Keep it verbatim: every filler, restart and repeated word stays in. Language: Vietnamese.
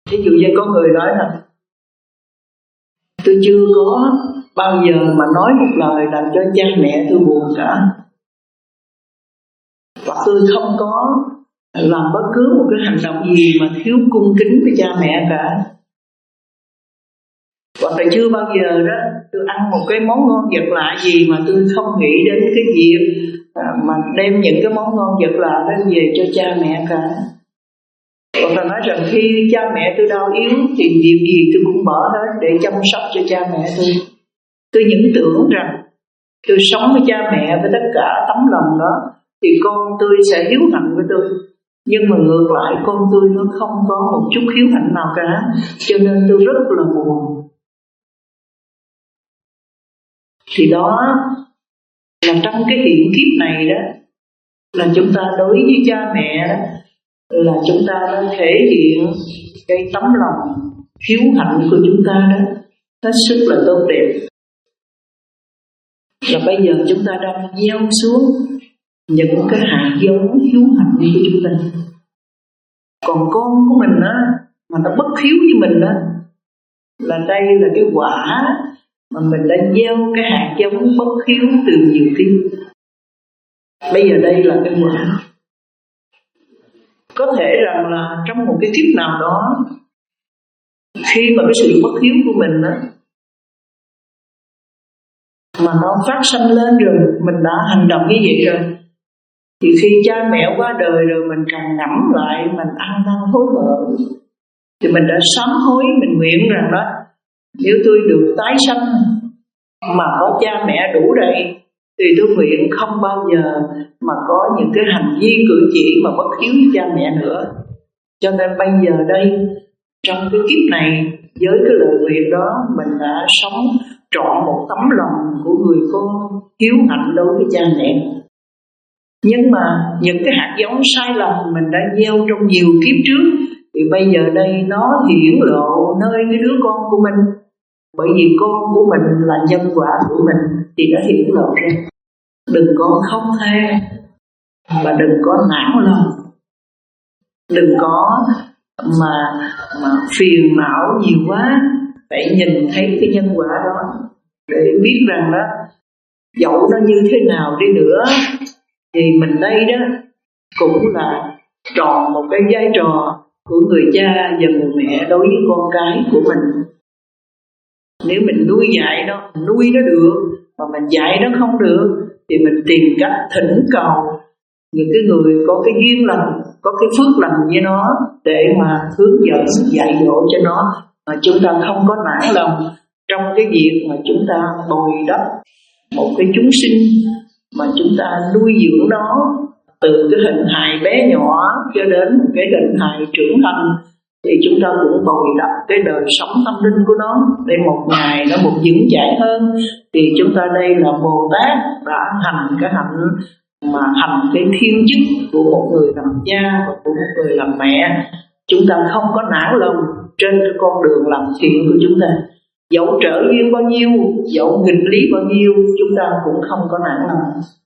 Ví dụ như có người nói là tôi chưa có bao giờ mà nói một lời làm cho cha mẹ tôi buồn cả, và tôi không có làm bất cứ một cái hành động gì mà thiếu cung kính với cha mẹ cả. Hoặc là chưa bao giờ đó tôi ăn một cái món ngon vật lạ gì mà tôi không nghĩ đến cái việc à, mà đem những cái món ngon vật lạ đó về cho cha mẹ cả. Hoặc là nói rằng khi cha mẹ tôi đau yếu thì việc gì tôi cũng bỏ hết để chăm sóc cho cha mẹ tôi. Tôi những tưởng rằng tôi sống với cha mẹ với tất cả tấm lòng đó thì con tôi sẽ hiếu hạnh với tôi. Nhưng mà ngược lại con tôi nó không có một chút hiếu hạnh nào cả, cho nên tôi rất là buồn. Thì đó là trong cái hiện kiếp này đó, là chúng ta đối với cha mẹ đó, là chúng ta đã thể hiện cái tấm lòng hiếu hạnh của chúng ta đó hết sức là tốt đẹp. Là bây giờ chúng ta đang gieo xuống những cái hạt giống hiếu hạnh của chúng ta. Còn con của mình á mà nó bất hiếu với mình á, là đây là cái quả mà mình đã gieo cái hạt giống bất hiếu từ nhiều kiếp. Bây giờ đây là cái quả. Có thể rằng là trong một cái kiếp nào đó, khi mà cái sự bất hiếu của mình á mà nó phát sanh lên rồi, mình đã hành động như vậy rồi, thì khi cha mẹ qua đời rồi mình càng ngẫm lại, mình ăn năn hối hận, thì mình đã sám hối, mình nguyện rằng đó, nếu tôi được tái sanh mà có cha mẹ đủ đầy, thì tôi nguyện không bao giờ mà có những cái hành vi cử chỉ mà bất hiếu với cha mẹ nữa. Cho nên bây giờ đây, trong cái kiếp này, với cái lời nguyện đó, mình đã sống trọn một tấm lòng của người con hiếu hạnh đối với cha mẹ. Nhưng mà những cái hạt giống sai lầm mình đã gieo trong nhiều kiếp trước, thì bây giờ đây nó hiển lộ nơi cái đứa con của mình. Bởi vì con của mình là nhân quả của mình, thì nó hiển lộ ra. Đừng có khóc than, và đừng có nản lòng, đừng có mà mà phiền não nhiều quá. Phải nhìn thấy cái nhân quả đó để biết rằng đó, dẫu nó như thế nào đi nữa thì mình đây đó cũng là tròn một cái vai trò của người cha và người mẹ đối với con cái của mình. Nếu mình nuôi dạy nó, nuôi nó được, mà mình dạy nó không được, thì mình tìm cách thỉnh cầu những cái người có cái duyên lành, có cái phước lành với nó, để mà hướng dẫn dạy dỗ cho nó, mà chúng ta không có nản lòng trong cái việc mà chúng ta bồi đắp một cái chúng sinh mà chúng ta nuôi dưỡng nó từ cái hình hài bé nhỏ cho đến một cái hình hài trưởng thành, thì chúng ta cũng bồi đắp cái đời sống tâm linh của nó để một ngày nó một vững chãi hơn. Thì chúng ta đây là Bồ Tát đã hành cái hạnh mà hành cái thiên chức của một người làm cha và của một người làm mẹ. Chúng ta không có nản lòng trên cái con đường làm thiện của chúng ta. Dẫu trở duyên bao nhiêu, dẫu nghịch lý bao nhiêu, chúng ta cũng không có nản lòng.